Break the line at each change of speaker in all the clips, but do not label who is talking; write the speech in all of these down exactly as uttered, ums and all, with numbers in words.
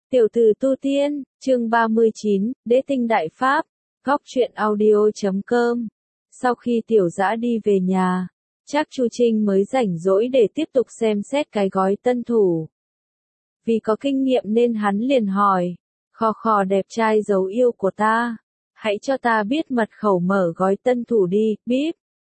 Tiểu tử tu tiên, chương ba mươi chín, Đế tinh đại pháp, góc truyện audio chấm com. Sau khi Tiểu Dã đi về nhà, chắc Chu Trinh mới rảnh rỗi để tiếp tục xem xét cái gói tân thủ. Vì có kinh nghiệm nên hắn liền hỏi, khò khò đẹp trai dấu yêu của ta, hãy cho ta biết mật khẩu mở gói tân thủ đi, bíp.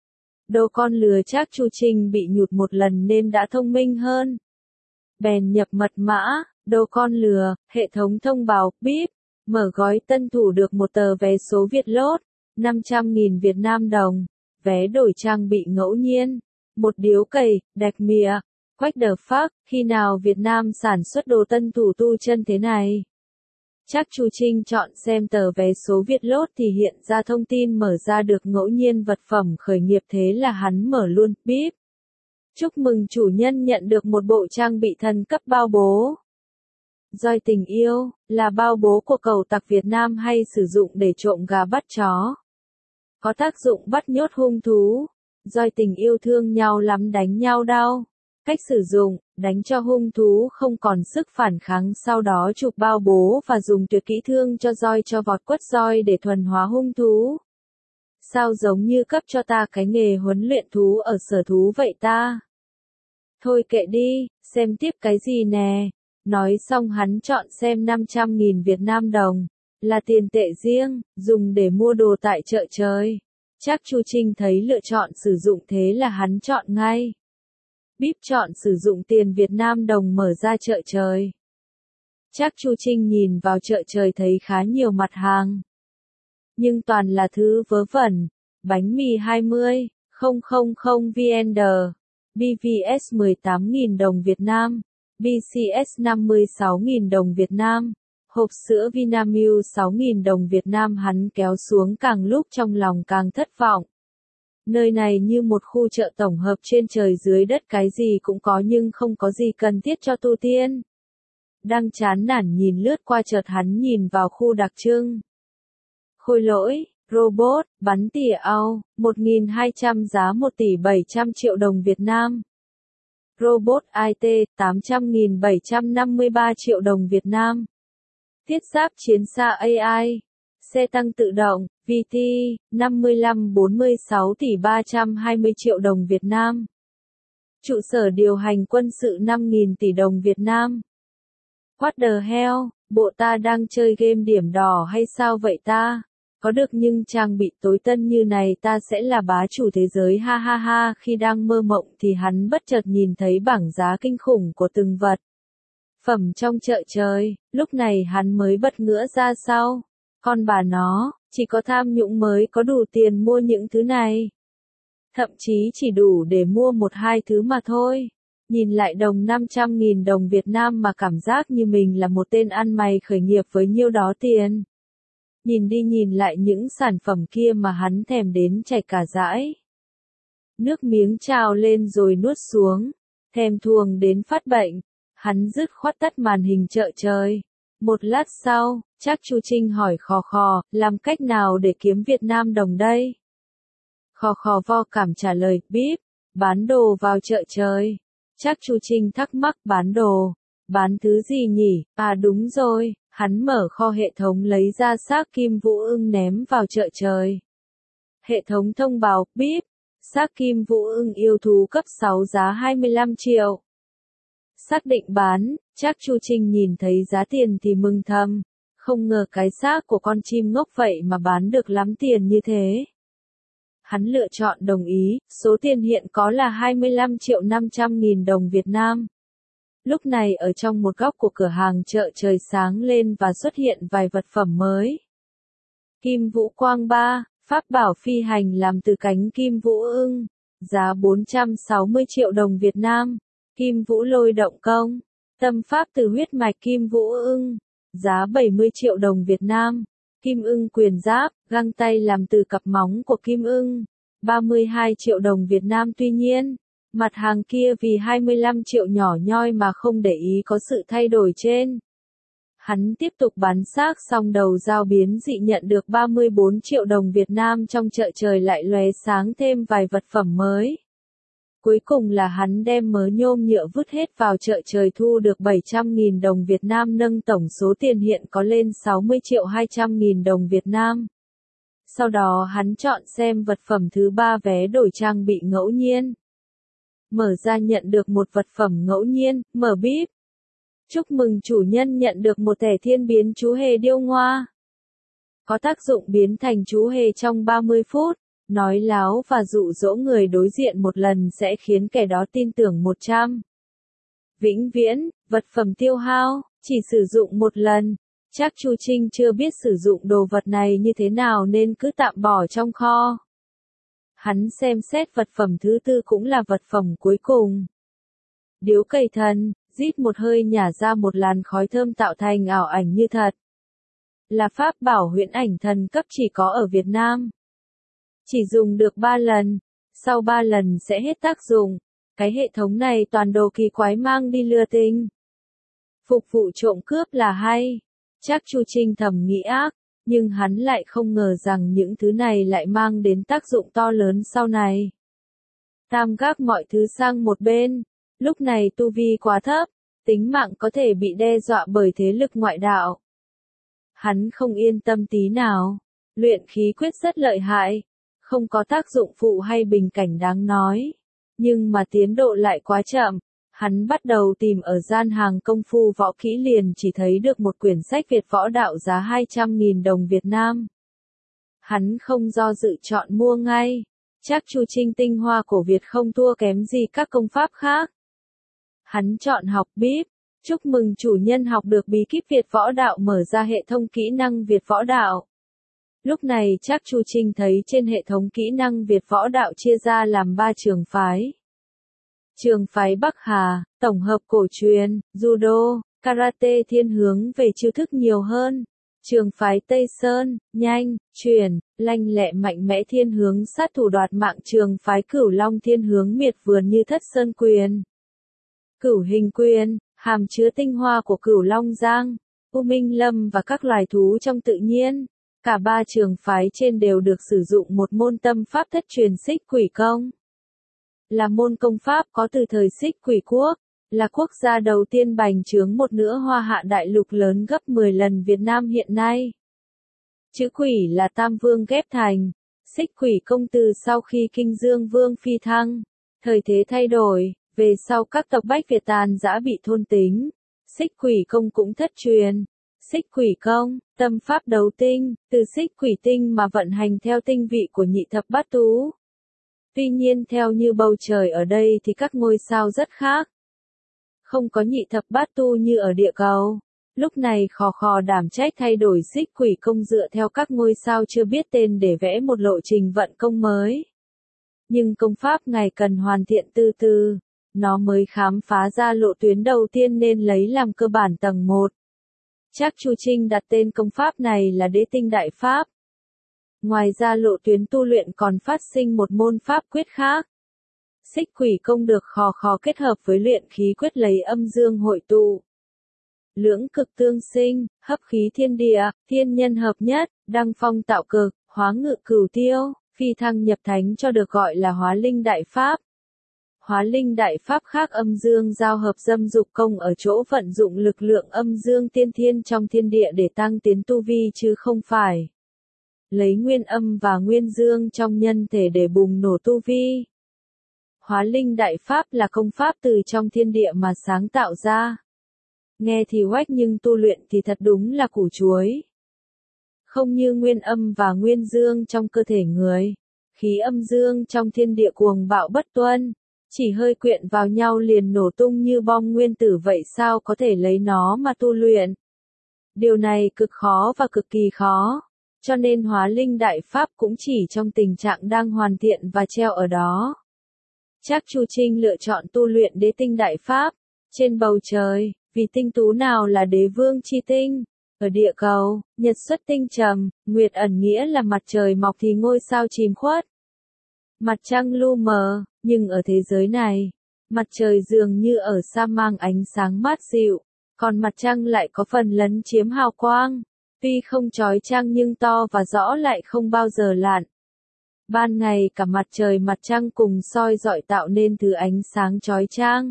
Đồ con lừa chắc Chu Trinh bị nhụt một lần nên đã thông minh hơn. Bèn nhập mật mã, đồ con lừa, hệ thống thông báo, bíp, mở gói tân thủ được một tờ vé số Việt lốt, năm trăm nghìn Việt Nam đồng, vé đổi trang bị ngẫu nhiên, một điếu cày, đạch mìa, quách the fuck, khi nào Việt Nam sản xuất đồ tân thủ tu chân thế này? Chắc Chu Trinh chọn xem tờ vé số Việt lốt thì hiện ra thông tin mở ra được ngẫu nhiên vật phẩm khởi nghiệp, thế là hắn mở luôn, bíp. Chúc mừng chủ nhân nhận được một bộ trang bị thần cấp bao bố. Roi tình yêu, là bao bố của cầu tặc Việt Nam hay sử dụng để trộm gà bắt chó. Có tác dụng bắt nhốt hung thú. Roi tình yêu thương nhau lắm, đánh nhau đau. Cách sử dụng, đánh cho hung thú không còn sức phản kháng, sau đó chụp bao bố và dùng tuyệt kỹ thương cho roi cho vọt quất roi để thuần hóa hung thú. Sao giống như cấp cho ta cái nghề huấn luyện thú ở sở thú vậy ta? Thôi kệ đi, xem tiếp cái gì nè. Nói xong hắn chọn xem năm trăm nghìn Việt Nam đồng, là tiền tệ riêng, dùng để mua đồ tại chợ trời. Chắc Chu Trinh thấy lựa chọn sử dụng thế là hắn chọn ngay. Bíp chọn sử dụng tiền Việt Nam đồng mở ra chợ trời. Chắc Chu Trinh nhìn vào chợ trời thấy khá nhiều mặt hàng. Nhưng toàn là thứ vớ vẩn, bánh mì hai mươi, không không không vê en đê, bê vê ét mười tám nghìn đồng Việt Nam. bê xê ét năm mươi sáu nghìn đồng Việt Nam, hộp sữa Vinamilk sáu nghìn đồng Việt Nam. Hắn kéo xuống càng lúc trong lòng càng thất vọng. Nơi này như một khu chợ tổng hợp trên trời dưới đất, cái gì cũng có nhưng không có gì cần thiết cho tu tiên. Đang chán nản nhìn lướt qua chợt hắn nhìn vào khu đặc trưng. Khôi lỗi, robot, bắn tỉa ao, một nghìn hai trăm giá một tỷ bảy trăm triệu đồng Việt Nam. Robot i tê, tám trăm nghìn bảy trăm năm mươi ba triệu đồng Việt Nam. Thiết giáp chiến xa a i. Xe tăng tự động, vê tê, năm mươi lăm bốn mươi sáu tỷ ba trăm hai mươi triệu đồng Việt Nam. Trụ sở điều hành quân sự năm nghìn tỷ đồng Việt Nam. What the hell, bộ ta đang chơi game điểm đỏ hay sao vậy ta? Có được nhưng trang bị tối tân như này ta sẽ là bá chủ thế giới, ha ha ha. Khi đang mơ mộng thì hắn bất chợt nhìn thấy bảng giá kinh khủng của từng vật phẩm trong chợ trời, lúc này hắn mới bật ngửa ra sau. Con bà nó, chỉ có tham nhũng mới có đủ tiền mua những thứ này. Thậm chí chỉ đủ để mua một hai thứ mà thôi. Nhìn lại đồng năm trăm nghìn đồng Việt Nam mà cảm giác như mình là một tên ăn mày khởi nghiệp với nhiêu đó tiền. Nhìn đi nhìn lại những sản phẩm kia mà hắn thèm đến chảy cả dãi. Nước miếng trào lên rồi nuốt xuống, thèm thuồng đến phát bệnh. Hắn dứt khoát tắt màn hình chợ trời. Một lát sau, chắc Chu Trinh hỏi khò khò, làm cách nào để kiếm Việt Nam đồng đây? Khò khò vo cảm trả lời, bíp, bán đồ vào chợ trời. Chắc Chu Trinh thắc mắc, bán đồ, bán thứ gì nhỉ? À đúng rồi, hắn mở kho hệ thống lấy ra xác kim vũ ưng ném vào chợ trời. Hệ thống thông báo, bíp, xác kim vũ ưng yêu thú cấp sáu giá hai mươi lăm triệu. Xác định bán, chắc Chu Trinh nhìn thấy giá tiền thì mừng thầm, không ngờ cái xác của con chim ngốc vậy mà bán được lắm tiền như thế. Hắn lựa chọn đồng ý, số tiền hiện có là hai mươi lăm triệu năm trăm nghìn đồng Việt Nam. Lúc này ở trong một góc của cửa hàng chợ trời sáng lên và xuất hiện vài vật phẩm mới. Kim Vũ Quang ba, pháp bảo phi hành làm từ cánh kim vũ ưng, giá bốn trăm sáu mươi triệu đồng Việt Nam. Kim Vũ Lôi Động Công, tâm pháp từ huyết mạch kim vũ ưng, giá bảy mươi triệu đồng Việt Nam. Kim ưng quyền giáp, găng tay làm từ cặp móng của kim ưng, ba mươi hai triệu đồng Việt Nam. Tuy nhiên, mặt hàng kia vì hai mươi lăm triệu nhỏ nhoi mà không để ý có sự thay đổi trên. Hắn tiếp tục bán xác xong đầu dao biến dị nhận được ba mươi bốn triệu đồng Việt Nam. Trong chợ trời lại lóe sáng thêm vài vật phẩm mới. Cuối cùng là hắn đem mớ nhôm nhựa vứt hết vào chợ trời thu được bảy trăm nghìn đồng Việt Nam nâng tổng số tiền hiện có lên sáu mươi triệu hai trăm nghìn đồng Việt Nam. Sau đó hắn chọn xem vật phẩm thứ ba vé đổi trang bị ngẫu nhiên. Mở ra nhận được một vật phẩm ngẫu nhiên, mở bíp. Chúc mừng chủ nhân nhận được một thẻ thiên biến chú hề điêu ngoa. Có tác dụng biến thành chú hề trong ba mươi phút. Nói láo và dụ dỗ người đối diện một lần sẽ khiến kẻ đó tin tưởng một trăm. Vĩnh viễn, vật phẩm tiêu hao, chỉ sử dụng một lần. Chắc Chu Trinh chưa biết sử dụng đồ vật này như thế nào nên cứ tạm bỏ trong kho. Hắn xem xét vật phẩm thứ tư cũng là vật phẩm cuối cùng. Điếu cày thần, rít một hơi nhả ra một làn khói thơm tạo thành ảo ảnh như thật. Là pháp bảo huyễn ảnh thần cấp chỉ có ở Việt Nam. Chỉ dùng được ba lần, sau ba lần sẽ hết tác dụng. Cái hệ thống này toàn đồ kỳ quái mang đi lừa tình. Phục vụ trộm cướp là hay. Chắc Chu Trinh thầm nghĩ ác, nhưng hắn lại không ngờ rằng những thứ này lại mang đến tác dụng to lớn sau này. Tam gác mọi thứ sang một bên, lúc này tu vi quá thấp, tính mạng có thể bị đe dọa bởi thế lực ngoại đạo. Hắn không yên tâm tí nào, luyện khí quyết rất lợi hại, không có tác dụng phụ hay bình cảnh đáng nói, nhưng mà tiến độ lại quá chậm. Hắn bắt đầu tìm ở gian hàng công phu võ kỹ liền chỉ thấy được một quyển sách Việt võ đạo giá hai trăm nghìn đồng Việt Nam. Hắn không do dự chọn mua ngay. Chắc Chu Trinh tinh hoa của Việt không thua kém gì các công pháp khác. Hắn chọn học bíp. Chúc mừng chủ nhân học được bí kíp Việt võ đạo mở ra hệ thống kỹ năng Việt võ đạo. Lúc này chắc Chu Trinh thấy trên hệ thống kỹ năng Việt võ đạo chia ra làm ba trường phái. Trường phái Bắc Hà, tổng hợp cổ truyền, judo, karate thiên hướng về chiêu thức nhiều hơn. Trường phái Tây Sơn, nhanh, truyền, lanh lẹ mạnh mẽ thiên hướng sát thủ đoạt mạng. Trường phái Cửu Long thiên hướng miệt vườn như Thất Sơn quyền, Cửu Hình quyền, hàm chứa tinh hoa của Cửu Long Giang, U Minh Lâm và các loài thú trong tự nhiên. Cả ba trường phái trên đều được sử dụng một môn tâm pháp thất truyền Xích Quỷ Công. Là môn công pháp có từ thời Xích Quỷ Quốc, là quốc gia đầu tiên bành trướng một nửa Hoa Hạ đại lục lớn gấp mười lần Việt Nam hiện nay. Chữ quỷ là Tam Vương ghép thành, Xích Quỷ Công từ sau khi Kinh Dương Vương phi thăng, thời thế thay đổi, về sau các tộc Bách Việt tàn dã bị thôn tính, Xích Quỷ Công cũng thất truyền. Xích Quỷ Công, tâm pháp đấu tinh, từ xích quỷ tinh mà vận hành theo tinh vị của nhị thập bát tú. Tuy nhiên theo như bầu trời ở đây thì các ngôi sao rất khác. Không có nhị thập bát tu như ở địa cầu. Lúc này khò khò đảm trách thay đổi Xích Quỷ Công dựa theo các ngôi sao chưa biết tên để vẽ một lộ trình vận công mới. Nhưng công pháp ngày cần hoàn thiện từ từ, nó mới khám phá ra lộ tuyến đầu tiên nên lấy làm cơ bản tầng một. Chắc Chu Trinh đặt tên công pháp này là Đế Tinh Đại Pháp. Ngoài ra lộ tuyến tu luyện còn phát sinh một môn pháp quyết khác. Xích Quỷ Công được khò khò kết hợp với luyện khí quyết lấy âm dương hội tụ. Lưỡng cực tương sinh, hấp khí thiên địa, thiên nhân hợp nhất, đăng phong tạo cực, hóa ngự cửu tiêu, phi thăng nhập thánh cho được gọi là Hóa Linh Đại Pháp. Hóa Linh Đại Pháp khác âm dương giao hợp dâm dục công ở chỗ vận dụng lực lượng âm dương tiên thiên trong thiên địa để tăng tiến tu vi chứ không phải lấy nguyên âm và nguyên dương trong nhân thể để bùng nổ tu vi. Hóa Linh Đại Pháp là công pháp từ trong thiên địa mà sáng tạo ra. Nghe thì oách nhưng tu luyện thì thật đúng là củ chuối. Không như nguyên âm và nguyên dương trong cơ thể người, khí âm dương trong thiên địa cuồng bạo bất tuân. Chỉ hơi quyện vào nhau liền nổ tung như bom nguyên tử vậy sao có thể lấy nó mà tu luyện. Điều này cực khó và cực kỳ khó. Cho nên Hóa Linh Đại Pháp cũng chỉ trong tình trạng đang hoàn thiện và treo ở đó. Chắc Chu Trinh lựa chọn tu luyện Đế Tinh Đại Pháp. Trên bầu trời, vì tinh tú nào là đế vương chi tinh. Ở địa cầu, nhật xuất tinh trầm, nguyệt ẩn nghĩa là mặt trời mọc thì ngôi sao chìm khuất. Mặt trăng lu mờ, nhưng ở thế giới này, mặt trời dường như ở xa mang ánh sáng mát dịu, còn mặt trăng lại có phần lấn chiếm hào quang. Tuy không chói chang nhưng to và rõ lại không bao giờ lặn. Ban ngày cả mặt trời mặt trăng cùng soi rọi tạo nên thứ ánh sáng chói chang.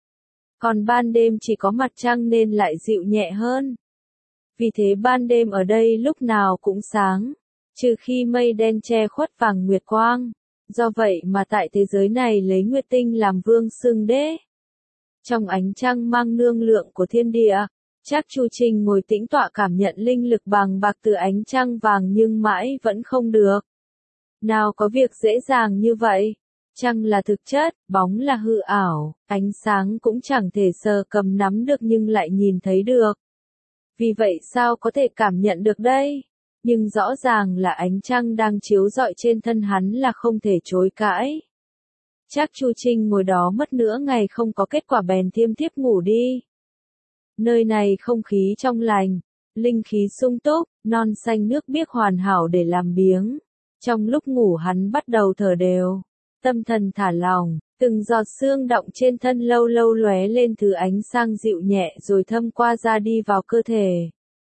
Còn ban đêm chỉ có mặt trăng nên lại dịu nhẹ hơn. Vì thế ban đêm ở đây lúc nào cũng sáng, trừ khi mây đen che khuất vàng nguyệt quang. Do vậy mà tại thế giới này lấy nguyệt tinh làm vương xưng đế. Trong ánh trăng mang nương lượng của thiên địa, Trác Chu Trinh ngồi tĩnh tọa cảm nhận linh lực bàng bạc từ ánh trăng vàng nhưng mãi vẫn không được. Nào có việc dễ dàng như vậy. Trăng là thực chất, bóng là hư ảo, ánh sáng cũng chẳng thể sờ cầm nắm được nhưng lại nhìn thấy được. Vì vậy sao có thể cảm nhận được đây? Nhưng rõ ràng là ánh trăng đang chiếu rọi trên thân hắn là không thể chối cãi. Trác Chu Trinh ngồi đó mất nửa ngày không có kết quả bèn thiêm thiếp ngủ đi. Nơi này không khí trong lành, linh khí sung túc, non xanh nước biếc hoàn hảo để làm biếng. Trong lúc ngủ hắn bắt đầu thở đều, tâm thần thả lỏng, từng giọt sương đọng trên thân lâu lâu lóe lên thứ ánh sáng dịu nhẹ rồi thâm qua da đi vào cơ thể.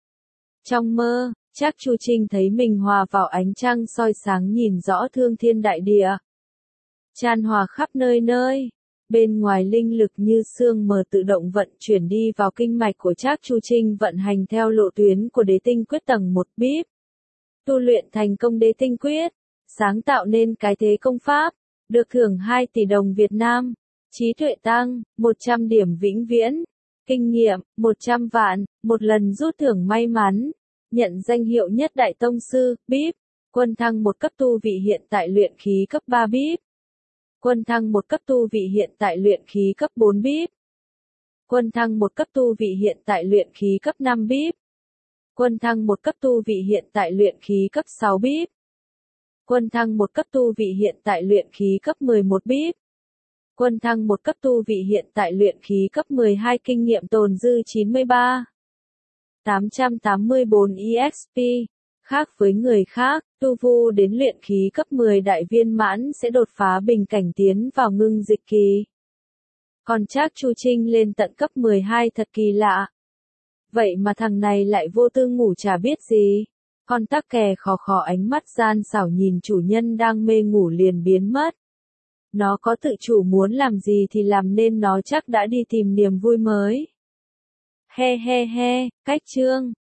Trong mơ, Trác Chu Trinh thấy mình hòa vào ánh trăng soi sáng nhìn rõ thương thiên đại địa. Chan hòa khắp nơi nơi, bên ngoài linh lực như sương mờ tự động vận chuyển đi vào kinh mạch của Trác Chu Trinh vận hành theo lộ tuyến của đế tinh quyết tầng một bíp. Tu luyện thành công đế tinh quyết, sáng tạo nên cái thế công pháp, được thưởng hai tỷ đồng Việt Nam, trí tuệ tăng, một trăm điểm vĩnh viễn, kinh nghiệm, một trăm vạn, một lần rút thưởng may mắn, nhận danh hiệu nhất đại tông sư, bíp, quân thăng một cấp tu vị hiện tại luyện khí cấp ba bíp, quân thăng một cấp tu vị hiện tại luyện khí cấp bốn bíp, quân thăng một cấp tu vị hiện tại luyện khí cấp năm bíp, quân thăng một cấp tu vị hiện tại luyện khí cấp sáu bíp, quân thăng một cấp tu vị hiện tại luyện khí cấp mười một bíp, quân thăng một cấp tu vị hiện tại luyện khí cấp mười hai kinh nghiệm tồn dư chín mươi ba. tám trăm tám mươi bốn e ích pê. Khác với người khác, tu vu đến luyện khí cấp mười đại viên mãn sẽ đột phá bình cảnh tiến vào ngưng dịch kỳ. Còn Trác Chu Trinh lên tận cấp mười hai thật kỳ lạ. Vậy mà thằng này lại vô tư ngủ chả biết gì. Con tắc kè khò khò ánh mắt gian xảo nhìn chủ nhân đang mê ngủ liền biến mất. Nó có tự chủ muốn làm gì thì làm nên nó chắc đã đi tìm niềm vui mới. He he he, cách chương.